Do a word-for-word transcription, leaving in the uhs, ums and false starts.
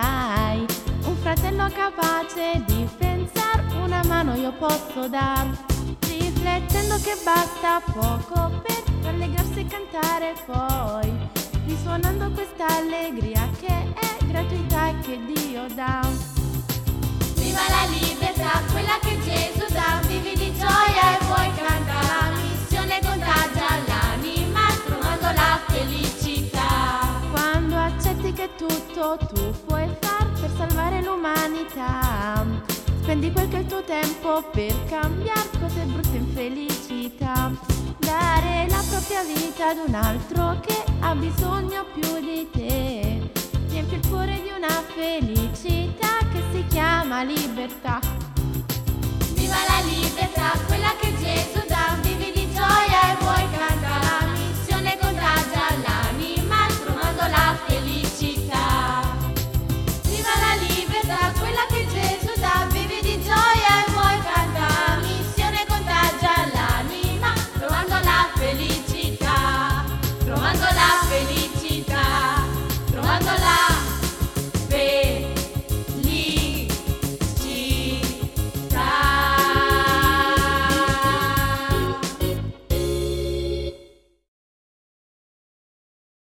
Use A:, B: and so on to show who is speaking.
A: hai un fratello capace di pensare, una mano io posso dar, riflettendo che basta poco per rallegrarsi e cantare, poi risuonando questa allegria che è gratuità e che Dio dà.
B: Viva la libertà, quella che Gesù dà, vivi di gioia e puoi cantare, la missione contagia l'anima trovando la felicità.
A: Quando accetti che tutto tu puoi far per salvare l'umanità, spendi quel che è il tuo tempo per cambiare cose brutte in felicità, dare la propria vita ad un altro che ha bisogno più di te, riempi il cuore di una felicità che si chiama libertà.